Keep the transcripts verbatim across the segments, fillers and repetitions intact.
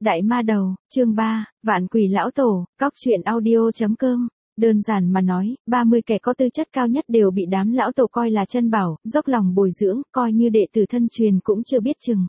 Đại ma đầu, chương ba, Vạn Quỷ Lão Tổ, cóc truyện audio.com. Đơn giản mà nói, ba mươi kẻ có tư chất cao nhất đều bị đám lão tổ coi là chân bảo, dốc lòng bồi dưỡng, coi như đệ tử thân truyền cũng chưa biết chừng.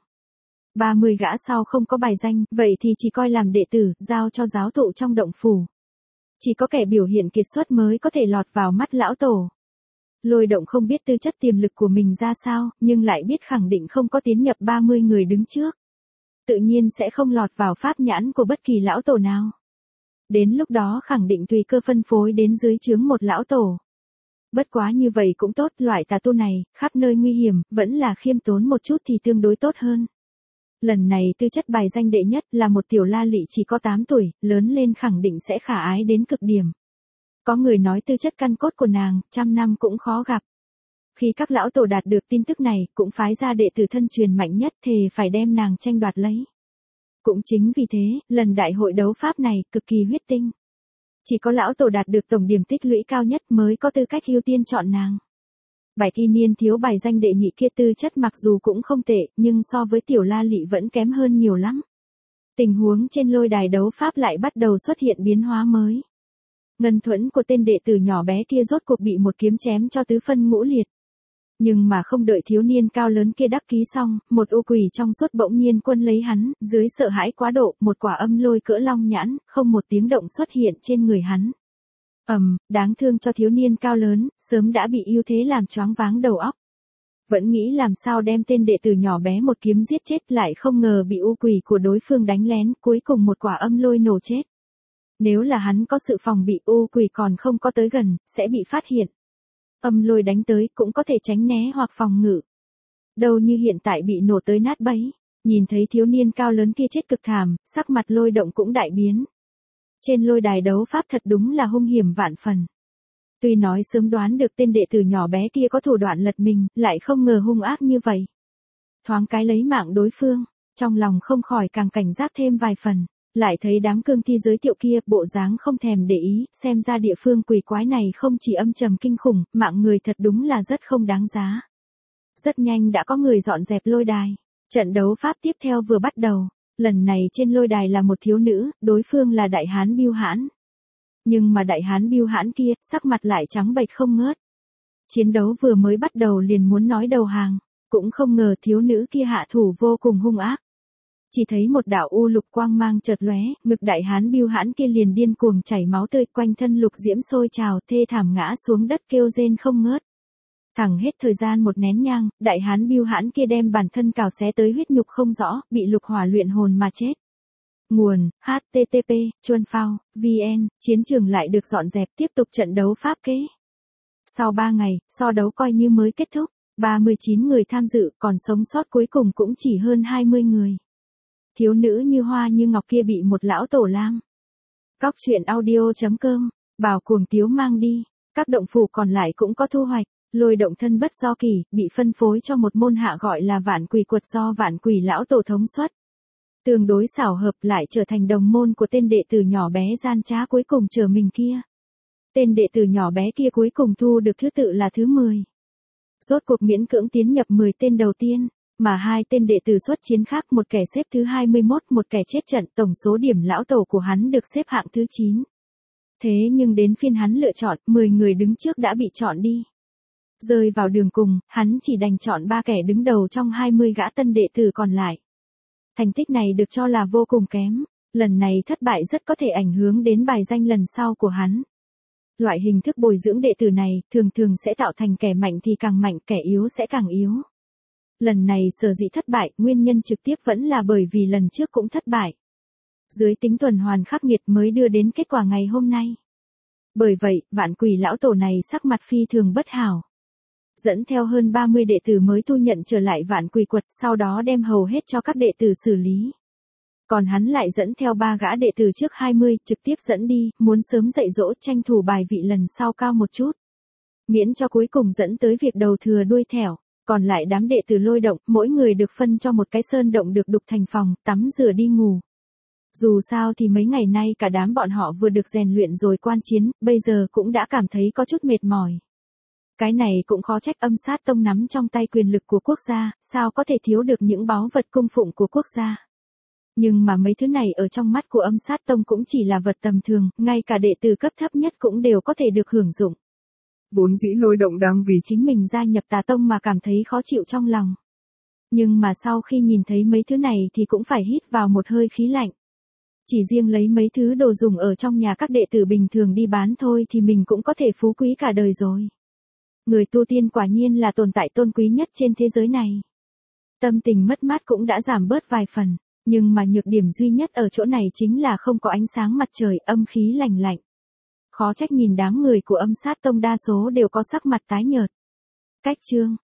ba mươi gã sau không có bài danh, vậy thì chỉ coi làm đệ tử, giao cho giáo thụ trong động phủ. Chỉ có kẻ biểu hiện kiệt xuất mới có thể lọt vào mắt lão tổ. Lôi Động không biết tư chất tiềm lực của mình ra sao, nhưng lại biết khẳng định không có tiến nhập ba mươi người đứng trước. Tự nhiên sẽ không lọt vào pháp nhãn của bất kỳ lão tổ nào. Đến lúc đó khẳng định tùy cơ phân phối đến dưới trướng một lão tổ. Bất quá như vậy cũng tốt, loại tà tu này, khắp nơi nguy hiểm, vẫn là khiêm tốn một chút thì tương đối tốt hơn. Lần này tư chất bài danh đệ nhất là một tiểu la lị chỉ có tám tuổi, lớn lên khẳng định sẽ khả ái đến cực điểm. Có người nói tư chất căn cốt của nàng, trăm năm cũng khó gặp. Khi các lão tổ đạt được tin tức này, cũng phái ra đệ tử thân truyền mạnh nhất thề phải đem nàng tranh đoạt lấy. Cũng chính vì thế, lần đại hội đấu pháp này, cực kỳ huyết tinh. Chỉ có lão tổ đạt được tổng điểm tích lũy cao nhất mới có tư cách ưu tiên chọn nàng. Bài thi niên thiếu bài danh đệ nhị kia tư chất mặc dù cũng không tệ, nhưng so với tiểu la lị vẫn kém hơn nhiều lắm. Tình huống trên lôi đài đấu pháp lại bắt đầu xuất hiện biến hóa mới. Ngân thuẫn của tên đệ tử nhỏ bé kia rốt cuộc bị một kiếm chém cho tứ phân ngũ liệt. Nhưng mà không đợi thiếu niên cao lớn kia đắc ký xong, một u quỷ trong suốt bỗng nhiên quân lấy hắn, dưới sợ hãi quá độ, một quả âm lôi cỡ long nhãn, không một tiếng động xuất hiện trên người hắn. Ầm, đáng thương cho thiếu niên cao lớn, sớm đã bị ưu thế làm choáng váng đầu óc. Vẫn nghĩ làm sao đem tên đệ tử nhỏ bé một kiếm giết chết, lại không ngờ bị u quỷ của đối phương đánh lén, cuối cùng một quả âm lôi nổ chết. Nếu là hắn có sự phòng bị, u quỷ còn không có tới gần, sẽ bị phát hiện. Âm lôi đánh tới cũng có thể tránh né hoặc phòng ngự. Đâu như hiện tại bị nổ tới nát bấy. Nhìn thấy thiếu niên cao lớn kia chết cực thảm, sắc mặt Lôi Động cũng đại biến. Trên lôi đài đấu pháp thật đúng là hung hiểm vạn phần. Tuy nói sớm đoán được tên đệ tử nhỏ bé kia có thủ đoạn lật mình, lại không ngờ hung ác như vậy. Thoáng cái lấy mạng đối phương, trong lòng không khỏi càng cảnh giác thêm vài phần. Lại thấy đám cương thi giới thiệu kia, bộ dáng không thèm để ý, xem ra địa phương quỷ quái này không chỉ âm trầm kinh khủng, mạng người thật đúng là rất không đáng giá. Rất nhanh đã có người dọn dẹp lôi đài. Trận đấu pháp tiếp theo vừa bắt đầu. Lần này trên lôi đài là một thiếu nữ, đối phương là đại hán Bưu Hãn. Nhưng mà đại hán Bưu Hãn kia, sắc mặt lại trắng bệch không ngớt. Chiến đấu vừa mới bắt đầu liền muốn nói đầu hàng, cũng không ngờ thiếu nữ kia hạ thủ vô cùng hung ác. Chỉ thấy một đạo u lục quang mang chợt lóe, ngực đại hán Bưu Hãn kia liền điên cuồng chảy máu tươi, quanh thân lục diễm sôi trào, thê thảm ngã xuống đất kêu rên không ngớt. Thẳng hết thời gian một nén nhang, đại hán Bưu Hãn kia đem bản thân cào xé tới huyết nhục không rõ, bị lục hỏa luyện hồn mà chết. Nguồn: H T T P Chuan Phao V N. Chiến trường lại được dọn dẹp, tiếp tục trận đấu pháp kế. Sau ba ngày, so đấu coi như mới kết thúc, ba mươi chín người tham dự, còn sống sót cuối cùng cũng chỉ hơn hai mươi người. Thiếu nữ như hoa như ngọc kia bị một lão tổ lam. Cóc truyện audio.com, bảo cuồng tiếu mang đi. Các động phủ còn lại cũng có thu hoạch. Lôi Động thân bất do kỳ, bị phân phối cho một môn hạ gọi là Vạn Quỷ Quật do Vạn Quỷ lão tổ thống xuất. Tương đối xảo hợp lại trở thành đồng môn của tên đệ tử nhỏ bé gian trá cuối cùng chờ mình kia. Tên đệ tử nhỏ bé kia cuối cùng thu được thứ tự là thứ mười. Rốt cuộc miễn cưỡng tiến nhập mười tên đầu tiên. Mà hai tên đệ tử xuất chiến khác, một kẻ xếp thứ hai mươi mốt, một kẻ chết trận, tổng số điểm lão tổ của hắn được xếp hạng thứ chín. Thế nhưng đến phiên hắn lựa chọn, mười người đứng trước đã bị chọn đi. Rơi vào đường cùng, hắn chỉ đành chọn ba kẻ đứng đầu trong hai mươi gã tân đệ tử còn lại. Thành tích này được cho là vô cùng kém, lần này thất bại rất có thể ảnh hưởng đến bài danh lần sau của hắn. Loại hình thức bồi dưỡng đệ tử này, thường thường sẽ tạo thành kẻ mạnh thì càng mạnh, kẻ yếu sẽ càng yếu. Lần này sở dĩ thất bại, nguyên nhân trực tiếp vẫn là bởi vì lần trước cũng thất bại. Dưới tính tuần hoàn khắc nghiệt mới đưa đến kết quả ngày hôm nay. Bởi vậy, Vạn Quỷ lão tổ này sắc mặt phi thường bất hảo. Dẫn theo hơn ba mươi đệ tử mới thu nhận trở lại Vạn Quỷ Quật, sau đó đem hầu hết cho các đệ tử xử lý. Còn hắn lại dẫn theo ba gã đệ tử trước hai mươi, trực tiếp dẫn đi, muốn sớm dạy dỗ, tranh thủ bài vị lần sau cao một chút. Miễn cho cuối cùng dẫn tới việc đầu thừa đuôi thẻo. Còn lại đám đệ tử Lôi Động, mỗi người được phân cho một cái sơn động được đục thành phòng, tắm rửa đi ngủ. Dù sao thì mấy ngày nay cả đám bọn họ vừa được rèn luyện rồi quan chiến, bây giờ cũng đã cảm thấy có chút mệt mỏi. Cái này cũng khó trách Âm Sát Tông nắm trong tay quyền lực của quốc gia, sao có thể thiếu được những báu vật cung phụng của quốc gia. Nhưng mà mấy thứ này ở trong mắt của Âm Sát Tông cũng chỉ là vật tầm thường, ngay cả đệ tử cấp thấp nhất cũng đều có thể được hưởng dụng. Vốn dĩ Lôi Động đang vì chính mình gia nhập Tà Tông mà cảm thấy khó chịu trong lòng. Nhưng mà sau khi nhìn thấy mấy thứ này thì cũng phải hít vào một hơi khí lạnh. Chỉ riêng lấy mấy thứ đồ dùng ở trong nhà các đệ tử bình thường đi bán thôi thì mình cũng có thể phú quý cả đời rồi. Người tu tiên quả nhiên là tồn tại tôn quý nhất trên thế giới này. Tâm tình mất mát cũng đã giảm bớt vài phần, nhưng mà nhược điểm duy nhất ở chỗ này chính là không có ánh sáng mặt trời, âm khí lành lạnh. Khó trách nhìn đám người của Âm Sát Tông đa số đều có sắc mặt tái nhợt. Cách chương